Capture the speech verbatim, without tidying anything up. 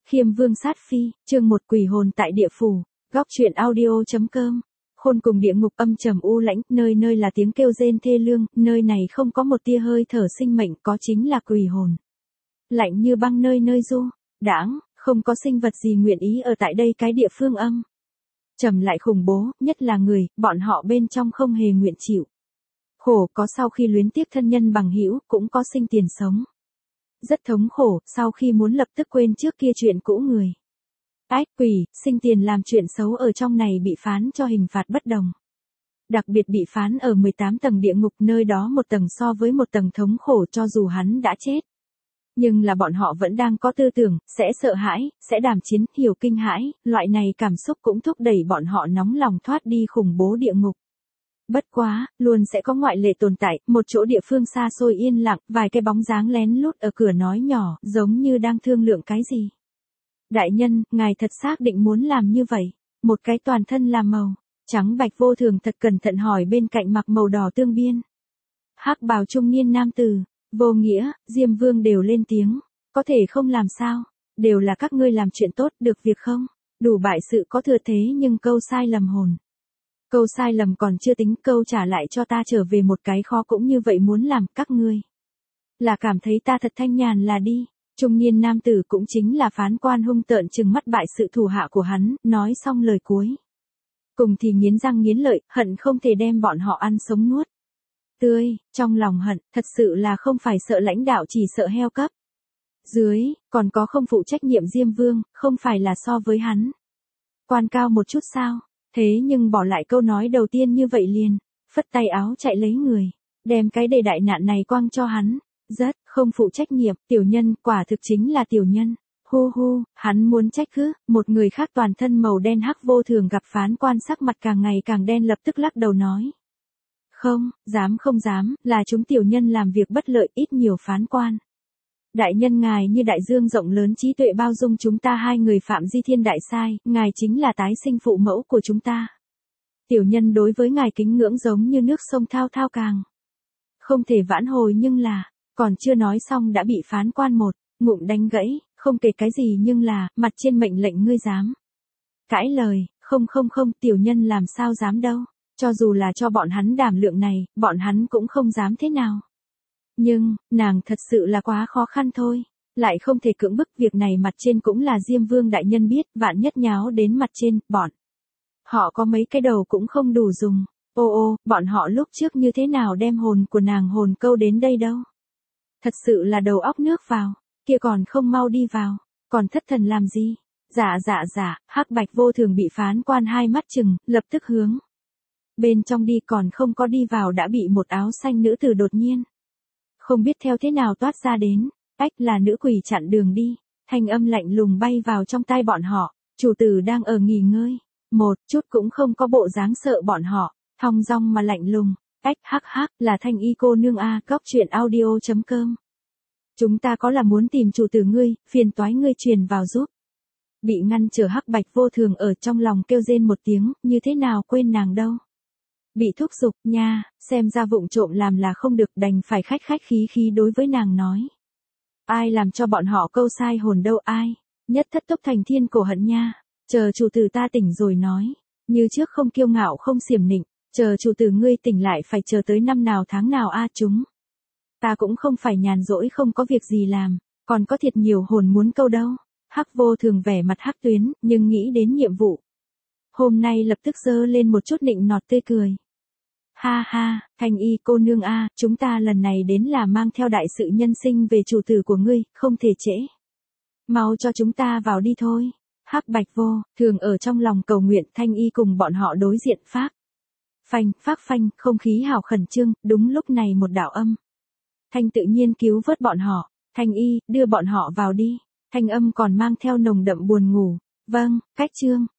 Khiêm Vương sát phi, chương một quỷ hồn tại địa phủ, góc truyện audio chấm com. Khôn cùng địa ngục âm trầm u lãnh, nơi nơi là tiếng kêu rên thê lương, nơi này không có một tia hơi thở sinh mệnh, có chính là quỷ hồn. Lạnh như băng nơi nơi du, đãng, không có sinh vật gì nguyện ý ở tại đây cái địa phương âm. Trầm lại khủng bố, nhất là người, bọn họ bên trong không hề nguyện chịu. Khổ có sau khi luyến tiếc thân nhân bằng hữu, cũng có sinh tiền sống. Rất thống khổ, sau khi muốn lập tức quên trước kia chuyện cũ người. Ách quỷ, sinh tiền làm chuyện xấu ở trong này bị phán cho hình phạt bất đồng. Đặc biệt bị phán ở mười tám tầng địa ngục, nơi đó một tầng so với một tầng thống khổ cho dù hắn đã chết. Nhưng là bọn họ vẫn đang có tư tưởng, sẽ sợ hãi, sẽ đàm chiến, hiểu kinh hãi, loại này cảm xúc cũng thúc đẩy bọn họ nóng lòng thoát đi khủng bố địa ngục. Bất quá, luôn sẽ có ngoại lệ tồn tại, một chỗ địa phương xa xôi yên lặng, vài cái bóng dáng lén lút ở cửa nói nhỏ, giống như đang thương lượng cái gì. Đại nhân, ngài thật xác định muốn làm như vậy. Một cái toàn thân là màu trắng bạch vô thường thật cẩn thận hỏi bên cạnh mặc màu đỏ tương biên. Hắc bào trung niên nam tử, vô nghĩa, Diêm Vương đều lên tiếng, có thể không làm sao, đều là các ngươi làm chuyện tốt, được việc không? Đủ bại sự có thừa thế nhưng câu sai lầm hồn. Câu sai lầm còn chưa tính, câu trả lại cho ta trở về một cái khó cũng như vậy muốn làm, các ngươi là cảm thấy ta thật thanh nhàn là đi. Trung niên nam tử cũng chính là phán quan hung tợn trừng mắt bại sự thủ hạ của hắn, nói xong lời cuối. Cùng thì nghiến răng nghiến lợi, hận không thể đem bọn họ ăn sống nuốt tươi, trong lòng hận, thật sự là không phải sợ lãnh đạo, chỉ sợ heo cấp. Dưới, còn có không phụ trách nhiệm Diêm Vương, không phải là so với hắn quan cao một chút sao? Thế nhưng bỏ lại câu nói đầu tiên như vậy liền, phất tay áo chạy lấy người, đem cái đầy đại nạn này quăng cho hắn. Rất, không phụ trách nhiệm, tiểu nhân, quả thực chính là tiểu nhân. Hu hu, hắn muốn trách cứ, một người khác toàn thân màu đen hắc vô thường gặp phán quan sắc mặt càng ngày càng đen lập tức lắc đầu nói. Không, dám không dám, là chúng tiểu nhân làm việc bất lợi ít nhiều phán quan. Đại nhân ngài như đại dương rộng lớn trí tuệ bao dung chúng ta hai người phạm di thiên đại sai, ngài chính là tái sinh phụ mẫu của chúng ta. Tiểu nhân đối với ngài kính ngưỡng giống như nước sông thao thao càng không thể vãn hồi, nhưng là, còn chưa nói xong đã bị phán quan một ngụm đánh gãy, không kể cái gì nhưng là, mặt trên mệnh lệnh ngươi dám cãi lời, không không không, tiểu nhân làm sao dám đâu, cho dù là cho bọn hắn đảm lượng này, bọn hắn cũng không dám thế nào. Nhưng, nàng thật sự là quá khó khăn thôi, lại không thể cưỡng bức, việc này mặt trên cũng là Diêm Vương đại nhân biết, vạn nhất nháo đến mặt trên, bọn họ có mấy cái đầu cũng không đủ dùng. Ô ô, bọn họ lúc trước như thế nào đem hồn của nàng hồn câu đến đây đâu. Thật sự là đầu óc nước vào, kia còn không mau đi vào, còn thất thần làm gì? Dạ dạ dạ, hắc bạch vô thường bị phán quan hai mắt chừng, lập tức hướng bên trong đi, còn không có đi vào đã bị một áo xanh nữ tử đột nhiên không biết theo thế nào toát ra đến. Ách, là nữ quỷ chặn đường đi, thanh âm lạnh lùng bay vào trong tai bọn họ. Chủ tử đang ở nghỉ ngơi, một chút cũng không có bộ dáng sợ bọn họ, thong dong mà lạnh lùng. Ách, hắc hắc, là Thanh Y cô nương a. Góc truyện audio chấm com. Chúng ta có là muốn tìm chủ tử ngươi, phiền toái ngươi truyền vào giúp. Bị ngăn trở hắc bạch vô thường ở trong lòng kêu rên một tiếng, như thế nào quên nàng đâu. Bị thúc giục nha, xem ra vụng trộm làm là không được, đành phải khách khách khí khí đối với nàng nói. Ai làm cho bọn họ câu sai hồn đâu, ai, nhất thất tốc thành thiên cổ hận nha, chờ chủ tử ta tỉnh rồi nói, như trước không kiêu ngạo không xiểm nịnh, chờ chủ tử ngươi tỉnh lại phải chờ tới năm nào tháng nào a. Chúng ta cũng không phải nhàn rỗi không có việc gì làm, còn có thiệt nhiều hồn muốn câu đâu. Hắc vô thường vẻ mặt hắc tuyến, nhưng nghĩ đến nhiệm vụ hôm nay lập tức giơ lên một chút nịnh nọt tươi cười. Ha ha, Thanh Y cô nương a, chúng ta lần này đến là mang theo đại sự nhân sinh về chủ tử của ngươi, không thể trễ. Mau cho chúng ta vào đi thôi. Hắc bạch vô thường ở trong lòng cầu nguyện, Thanh Y cùng bọn họ đối diện phác phanh, phác phanh, không khí hào khẩn trương. Đúng lúc này một đạo âm thanh tự nhiên cứu vớt bọn họ. Thanh Y, đưa bọn họ vào đi. Thanh âm còn mang theo nồng đậm buồn ngủ. Vâng, cách trương.